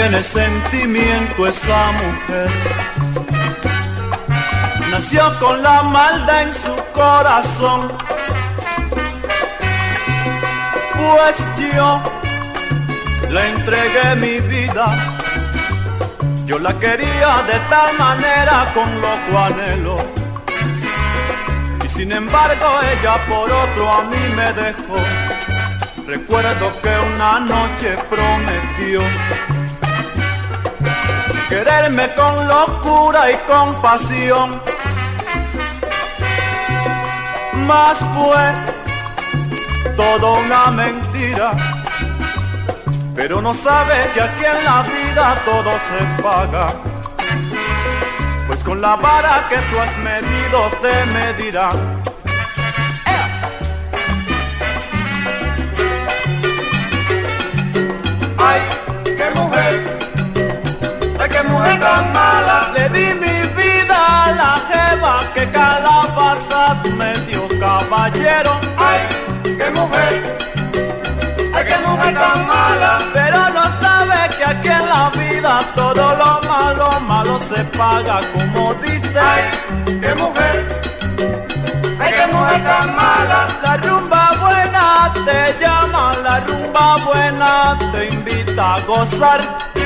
tiene sentimiento esa mujer. Nació con la maldad en su corazón, pues yo le entregué mi vida. Yo la quería de tal manera con loco anhelo, y sin embargo ella por otro a mí me dejó. Recuerdo que una noche prometió quererme con locura y con pasión, mas fue todo una mentira. Pero no sabe que aquí en la vida todo se paga, pues con la vara que tú has medido te medirán. Ay, qué mujer tan mala. Le di mi vida a la jeva que calabazas me dio, caballero. Ay, qué mujer tan mala. Pero no sabe que aquí en la vida todo lo malo se paga, como dice. Ay, qué mujer tan mala. La rumba buena te llama, la rumba buena te invita a gozar.